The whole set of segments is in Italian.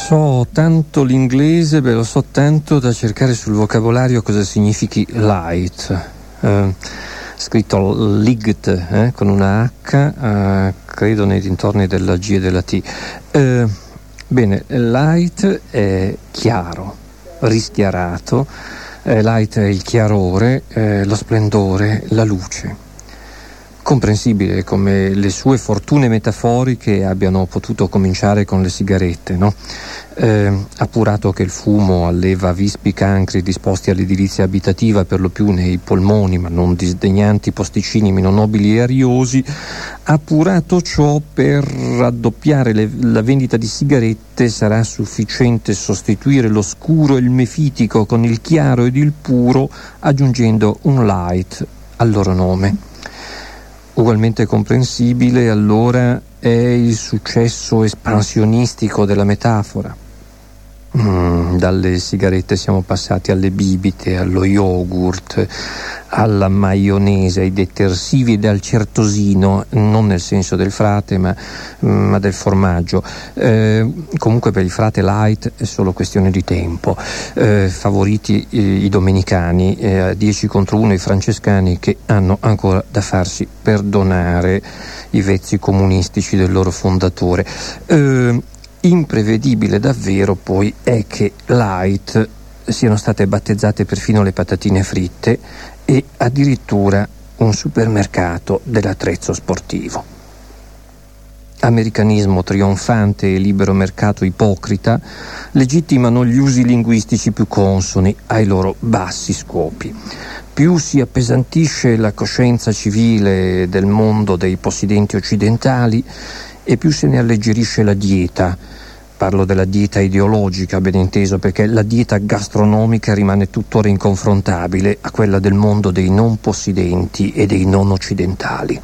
So tanto l'inglese, lo so tanto da cercare sul vocabolario cosa significhi light. Scritto light con una H, credo nei dintorni della G e della T. Bene, light è chiaro, rischiarato, light è il chiarore, lo splendore, la luce. Comprensibile come le sue fortune metaforiche abbiano potuto cominciare con le sigarette, no? Appurato che il fumo alleva vispi cancri disposti all'edilizia abitativa per lo più nei polmoni, ma non disdegnanti posticini meno nobili e ariosi, appurato ciò, per raddoppiare la vendita di sigarette sarà sufficiente sostituire l'oscuro e il mefitico con il chiaro ed il puro, aggiungendo un light al loro nome. Ugualmente comprensibile allora è il successo espansionistico della metafora. Dalle sigarette siamo passati alle bibite, allo yogurt, alla maionese, ai detersivi ed al certosino, non nel senso del frate ma del formaggio. Comunque per il frate light è solo questione di tempo. Favoriti i domenicani, 10 contro 1 i francescani, che hanno ancora da farsi perdonare i vezzi comunistici del loro fondatore. Imprevedibile davvero poi è che light siano state battezzate perfino le patatine fritte e addirittura un supermercato dell'attrezzo sportivo. Americanismo trionfante e libero mercato ipocrita legittimano gli usi linguistici più consoni ai loro bassi scopi. Più si appesantisce la coscienza civile del mondo dei possidenti occidentali e più se ne alleggerisce la dieta. Parlo della dieta ideologica, ben inteso, perché la dieta gastronomica rimane tuttora inconfrontabile a quella del mondo dei non possidenti e dei non occidentali.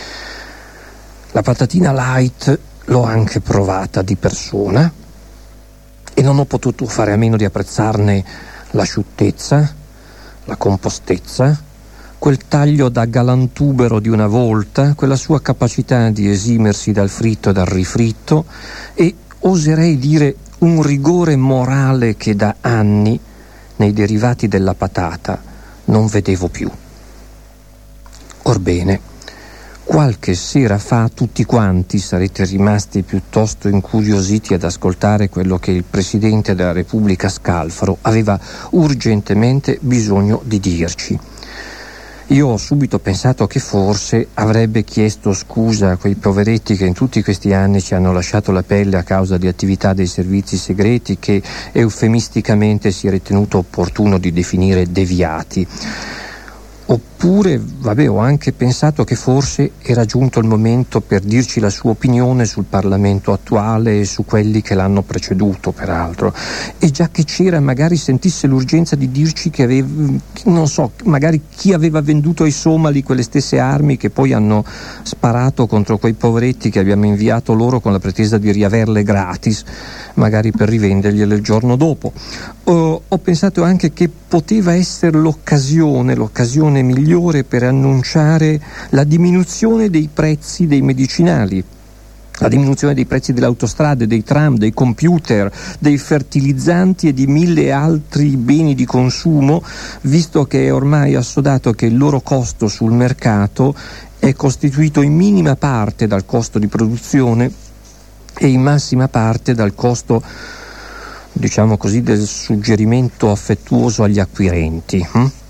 La patatina light l'ho anche provata di persona e non ho potuto fare a meno di apprezzarne l'asciuttezza, la compostezza, quel taglio da galantubero di una volta, quella sua capacità di esimersi dal fritto e dal rifritto e oserei dire un rigore morale che da anni nei derivati della patata non vedevo più. Orbene, qualche sera fa tutti quanti sarete rimasti piuttosto incuriositi ad ascoltare quello che il Presidente della Repubblica Scalfaro aveva urgentemente bisogno di dirci. Io ho subito pensato che forse avrebbe chiesto scusa a quei poveretti che in tutti questi anni ci hanno lasciato la pelle a causa di attività dei servizi segreti che eufemisticamente si è ritenuto opportuno di definire deviati. Oppure, ho anche pensato che forse era giunto il momento per dirci la sua opinione sul Parlamento attuale e su quelli che l'hanno preceduto, peraltro. E già che c'era, magari sentisse l'urgenza di dirci che magari chi aveva venduto ai somali quelle stesse armi che poi hanno sparato contro quei poveretti che abbiamo inviato loro con la pretesa di riaverle gratis, magari per rivendergliele il giorno dopo. Ho pensato anche che poteva essere l'occasione migliore per annunciare la diminuzione dei prezzi dei medicinali, la diminuzione dei prezzi delle autostrade, dei tram, dei computer, dei fertilizzanti e di 1000 altri beni di consumo, visto che è ormai assodato che il loro costo sul mercato è costituito in minima parte dal costo di produzione e in massima parte dal costo, diciamo così, del suggerimento affettuoso agli acquirenti.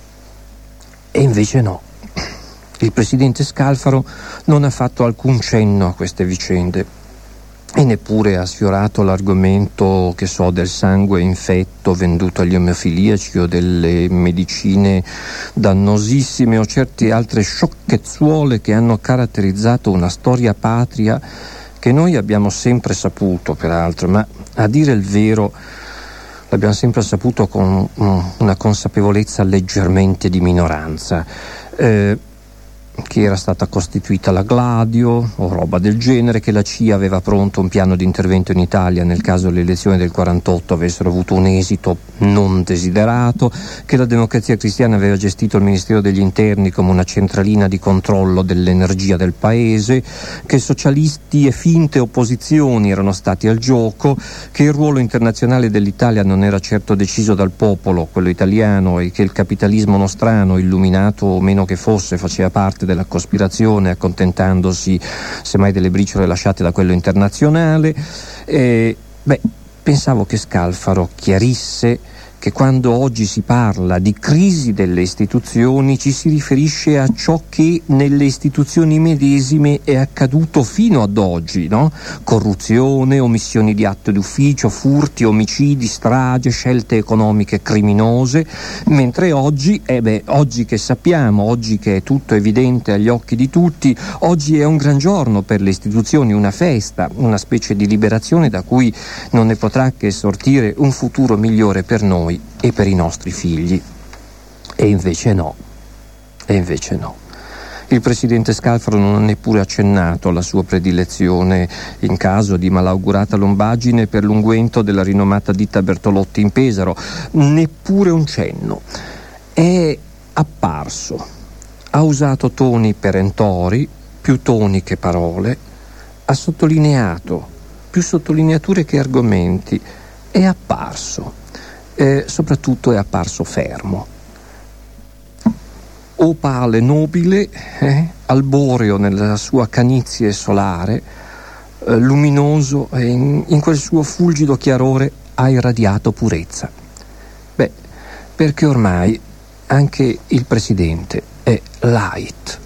E invece no. Il presidente Scalfaro non ha fatto alcun cenno a queste vicende e neppure ha sfiorato l'argomento, del sangue infetto venduto agli emofiliaci o delle medicine dannosissime o certe altre sciocchezzuole che hanno caratterizzato una storia patria che noi abbiamo sempre saputo, peraltro, ma a dire il vero l'abbiamo sempre saputo con una consapevolezza leggermente di minoranza. che era stata costituita la Gladio o roba del genere, che la CIA aveva pronto un piano di intervento in Italia nel caso le elezioni del 48 avessero avuto un esito non desiderato, che la Democrazia Cristiana aveva gestito il Ministero degli Interni come una centralina di controllo dell'energia del paese, che socialisti e finte opposizioni erano stati al gioco, che il ruolo internazionale dell'Italia non era certo deciso dal popolo, quello italiano, e che il capitalismo nostrano, illuminato o meno che fosse, faceva parte della cospirazione, accontentandosi semmai delle briciole lasciate da quello internazionale. Pensavo che Scalfaro chiarisse che quando oggi si parla di crisi delle istituzioni ci si riferisce a ciò che nelle istituzioni medesime è accaduto fino ad oggi, no? Corruzione, omissioni di atto d'ufficio, furti, omicidi, strage, scelte economiche criminose, mentre oggi che sappiamo, oggi che è tutto evidente agli occhi di tutti, oggi è un gran giorno per le istituzioni, una festa, una specie di liberazione da cui non ne potrà che sortire un futuro migliore per noi e per i nostri figli. E invece no. Il presidente Scalfaro non ha neppure accennato alla sua predilezione in caso di malaugurata lombaggine per l'unguento della rinomata ditta Bertolotti in Pesaro, neppure un cenno. È apparso, ha usato toni perentori, più toni che parole, ha sottolineato più sottolineature che argomenti, è apparso. Soprattutto è apparso fermo, opale nobile, alboreo nella sua canizie solare, luminoso, e in quel suo fulgido chiarore ha irradiato purezza. Perché ormai anche il presidente è light.